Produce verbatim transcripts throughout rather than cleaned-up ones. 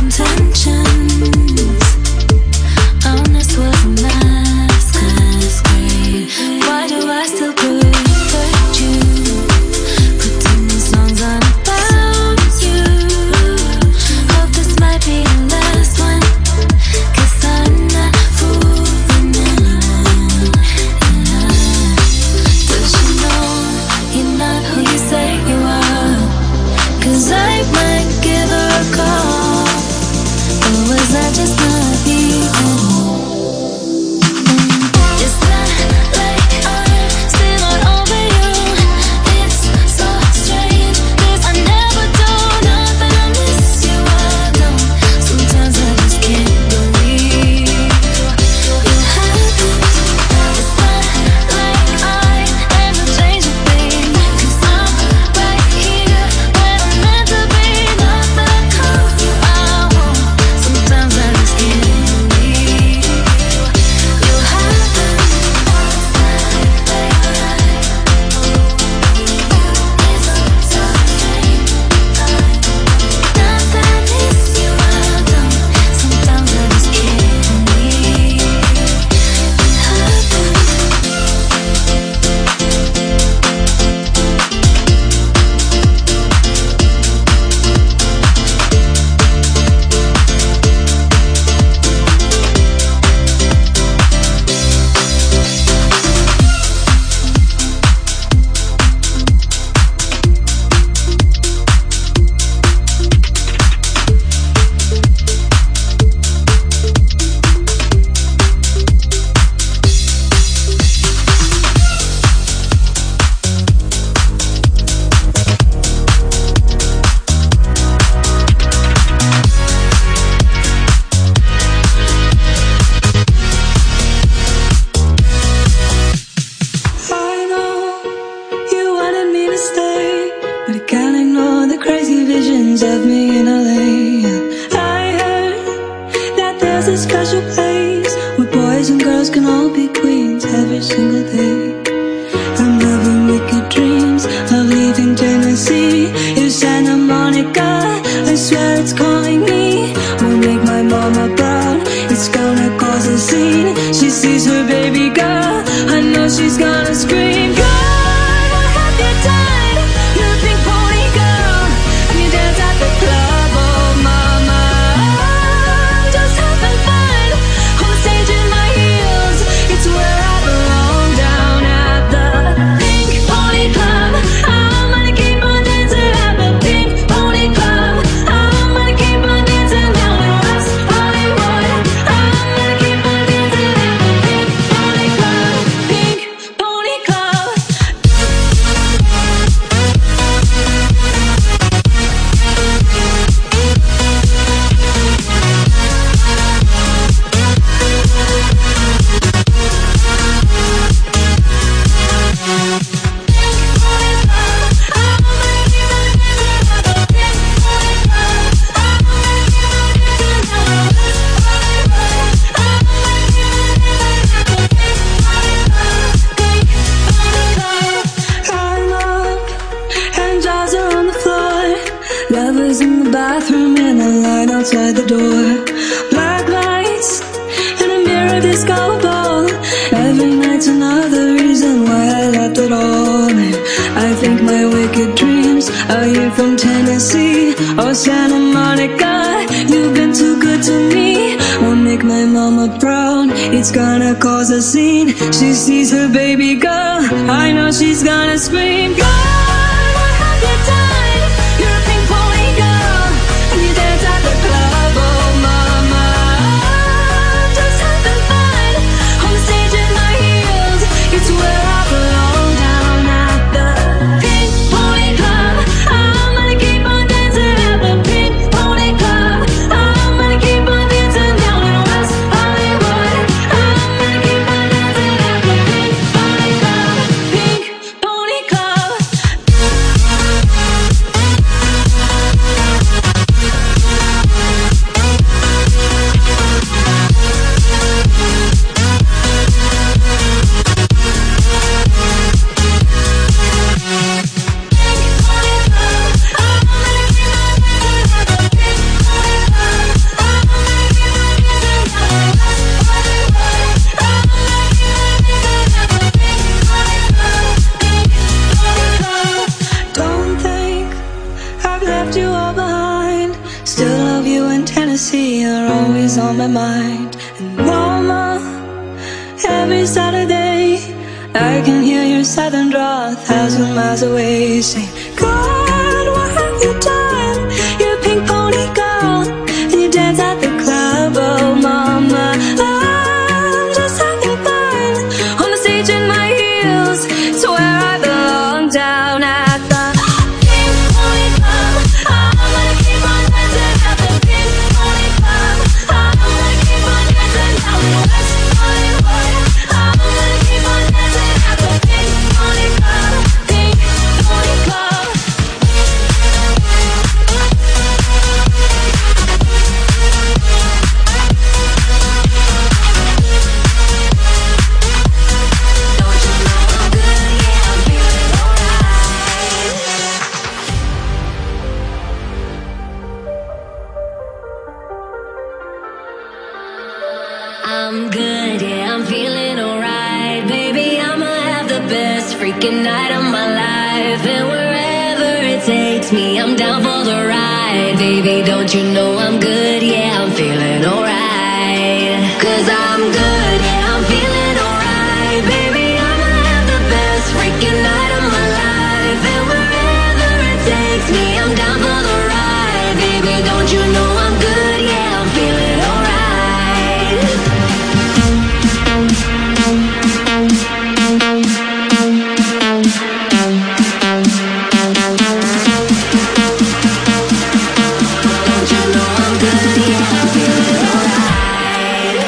Pink pony club. on my mind. And mama, every Saturday I can hear your southern drawl a thousand miles away, saying, God, what have you done? You're a pink pony girl, and you dance at the club. Oh mama, I'm just having fun on the stage in my heels. It's where I belong, down at the pink pony club. I'm gonna keep on dancing at the pink pony club. I'm gonna keep on dancing out in West Hollywood. I'm gonna keep on dancing at the pink pony club, pink pony club. Don't you know I'm good? Yeah, I'm feeling alright. I'm good, yeah, I'm feeling alright. Baby, I'ma have the best freaking night of my life. And wherever it takes me, I'm down for the ride. Baby, don't you know I'm good? Yeah, I'm feeling alright. Cause I'm good, yeah, I'm feeling alright. Baby, I'ma have the best freaking night of my life. And wherever it takes me, I'm down for the ride. Baby, don't you know I'm good? Yeah, I'm feeling alright. Don't you know I'm good? Yeah, I'm feeling alright.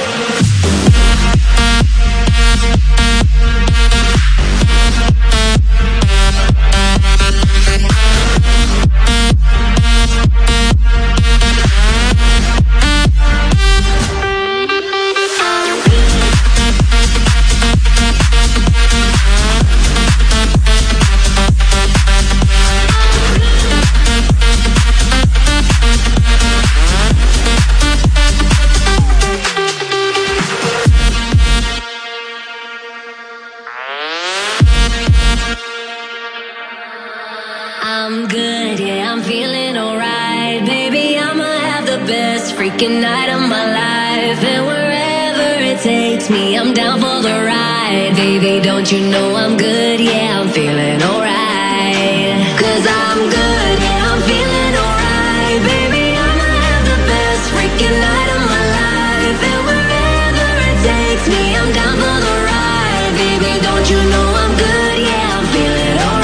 I'm good, yeah, I'm feeling alright. Baby, I'ma have the best freaking night of my life. And wherever it takes me, I'm down for the ride. Baby, don't you know I'm good? Yeah, I'm feeling alright. Cause I'm good, yeah, I'm feeling alright. Baby, I'ma have the best freaking night of my life. And wherever it takes me, I'm down for the ride. Baby, don't you know I'm good? Yeah, I'm feeling alright.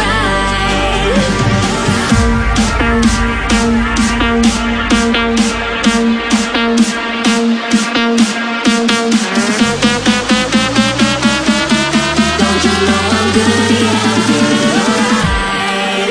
Don't you know I'm good? Yeah, I'm feeling alright.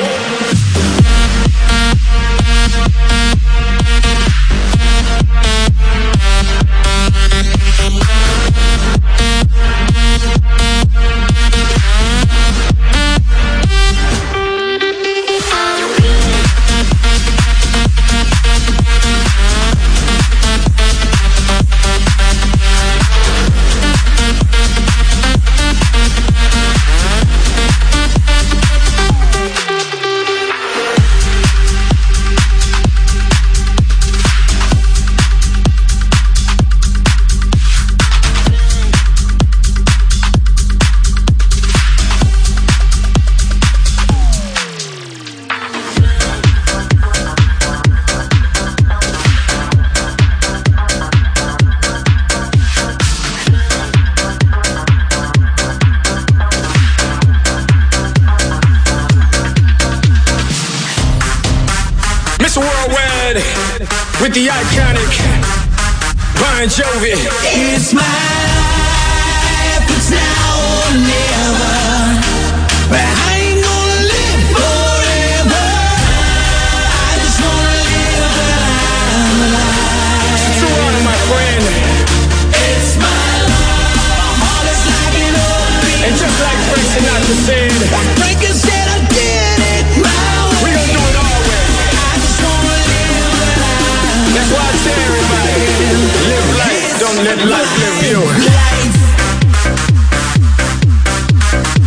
Mister Worldwide with the iconic Bon Jovi. It's my life, it's now or never. But I ain't gonna live forever. I just wanna live while I'm alive. Toronto, my friend. It's my love, my heart is like an open beat. And just like Frank Sinatra said, Frankie said I did it my way. we gon' do it our way. I just wanna live while I'm That's why I tell everybody, live life, don't let life live you. life.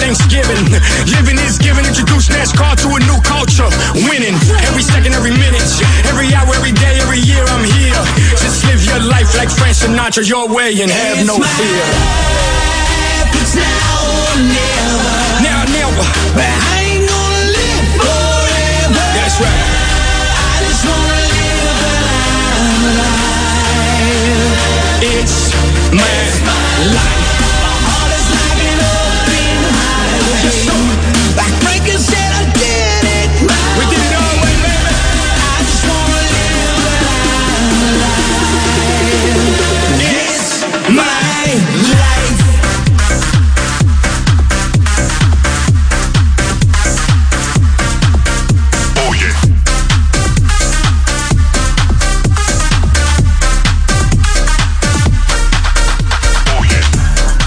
Thanksgiving. Living is giving, introduce NASCAR to a new culture. Winning every second, every minute, every hour, every day, every year I'm here. Just live your life like Frank Sinatra your way and have no fear. It's now or never. Now, never. But I ain't gonna live forever. That's right. I just wanna live while I'm alive. It's my, it's my life. My heart is like an open highway. Yes, sir. Like Franklin said, I did it my We did it all way, baby. I just wanna live while I'm alive. It's my life. Oh yeah. Oh yeah.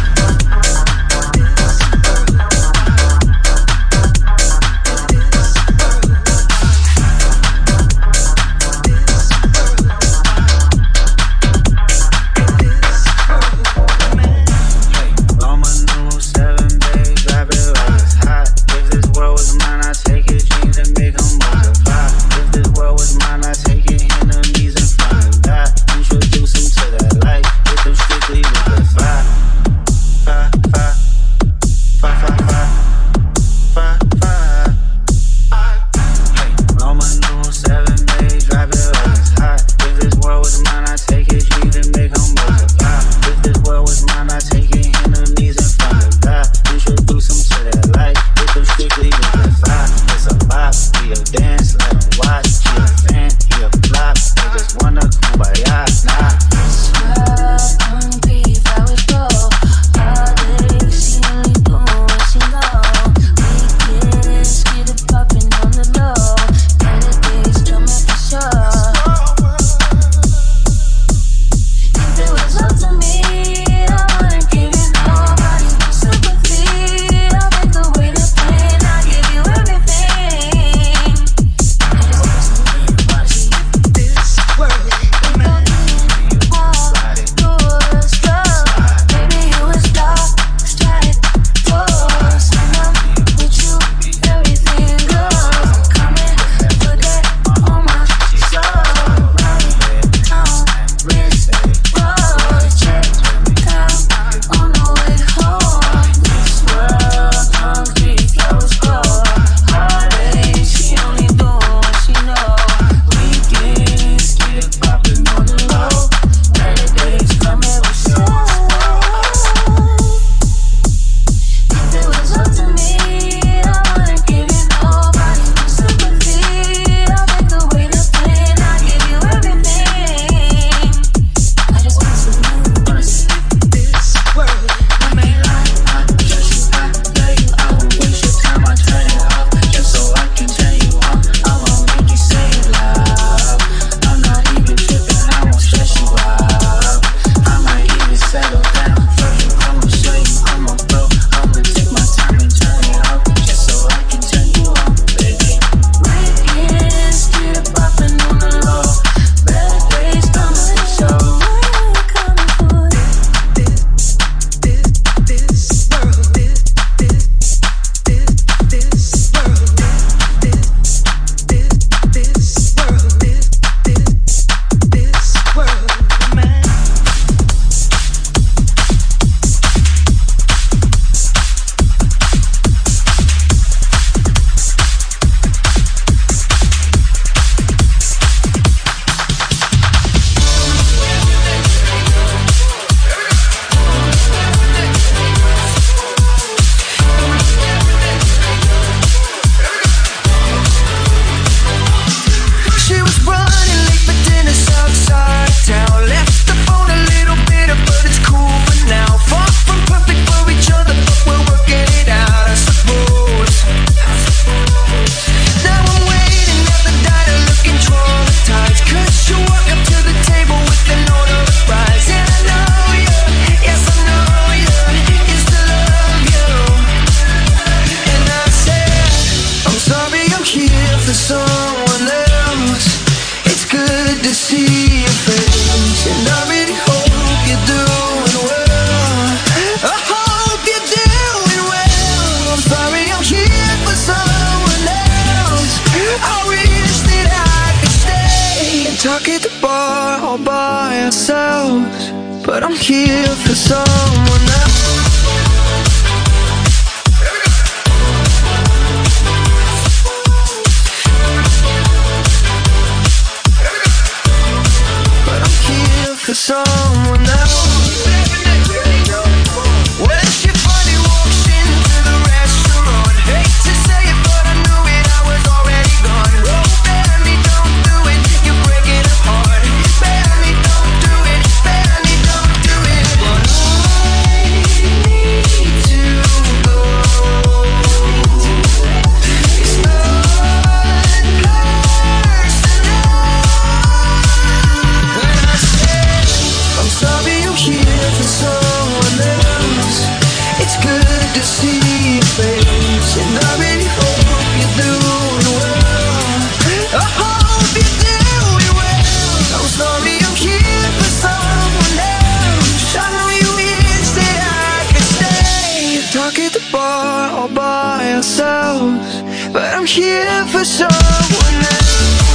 Talk at the bar all by ourselves, but I'm here for someone else. But I'm here for someone else. When she finally walks into the restaurant, hate to say it, but I knew it, I was already gone. Oh, baby, don't do it, you're breaking apart. Baby, don't do it, baby, don't do it. But I need to go. It's not personal. When I said I'm sorry, I'm here for someone else. It's good to see your face, and I really hope you're doing well. I hope you're doing well. I'm sorry, I'm here for someone else. I know you wish that I could stay. Talk at the bar all by ourselves, but I'm here for someone else.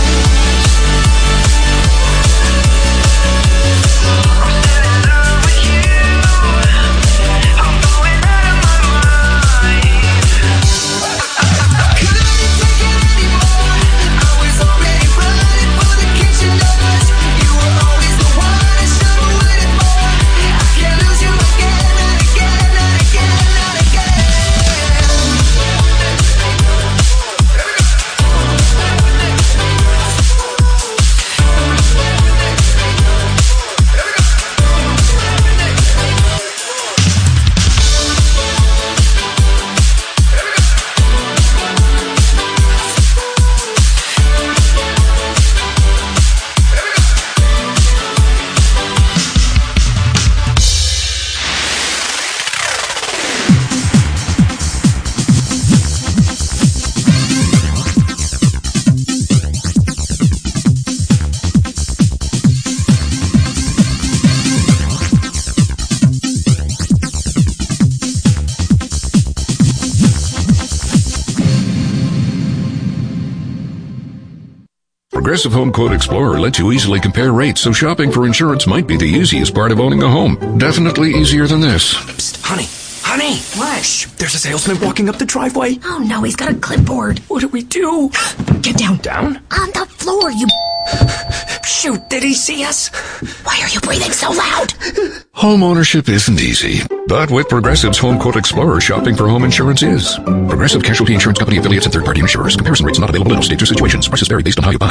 Progressive Home Quote Explorer lets you easily compare rates, so shopping for insurance might be the easiest part of owning a home. Definitely easier than this. Psst, honey, honey! What? Shh, there's a salesman walking up the driveway. Oh no, he's got a clipboard. What do we do? Get down. Down? On the floor, you... Shoot, did he see us? Why are you breathing so loud? Home ownership isn't easy, but with Progressive's Home Quote Explorer, shopping for home insurance is. Progressive Casualty Insurance Company affiliates and third-party insurers. Comparison rates not available in all states or situations. Prices vary based on how you buy.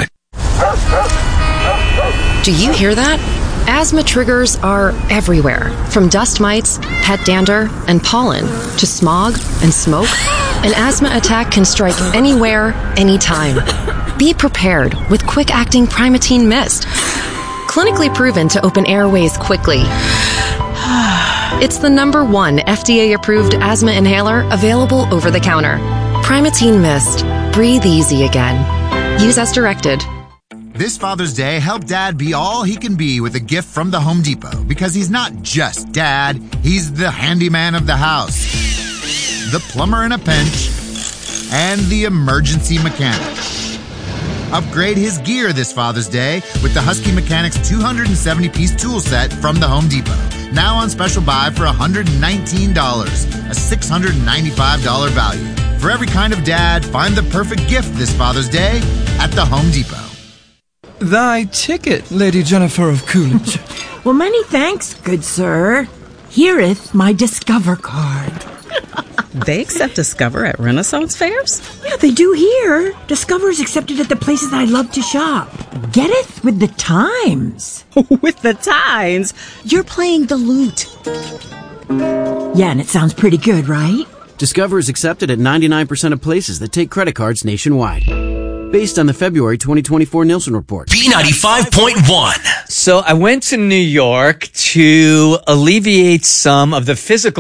Do you hear that? Asthma triggers are everywhere, from dust mites, pet dander, and pollen, to smog and smoke. An asthma attack can strike anywhere, anytime. Be prepared with quick-acting Primatene Mist. Clinically proven to open airways quickly. It's the number one F D A-approved asthma inhaler available over the counter. Primatene Mist. Breathe easy again. Use as directed. This Father's Day, help Dad be all he can be with a gift from the Home Depot, because he's not just Dad, he's the handyman of the house, the plumber in a pinch, and the emergency mechanic. Upgrade his gear this Father's Day with the Husky Mechanics two hundred seventy piece tool set from the Home Depot. Now on special buy for one hundred nineteen dollars, a six hundred ninety-five dollars value. For every kind of dad, find the perfect gift this Father's Day at the Home Depot. Thy ticket, Lady Jennifer of Coolidge. Well, many thanks, good sir. Hereeth my Discover card. They accept Discover at Renaissance fairs? Yeah, they do here. Discover is accepted at the places I love to shop. Getteth with the times. With the times? You're playing the lute. Yeah, and it sounds pretty good, right? Discover is accepted at ninety-nine percent of places that take credit cards nationwide. Based on the February twenty twenty-four Nielsen report. B ninety-five point one. So I went to New York to alleviate some of the physical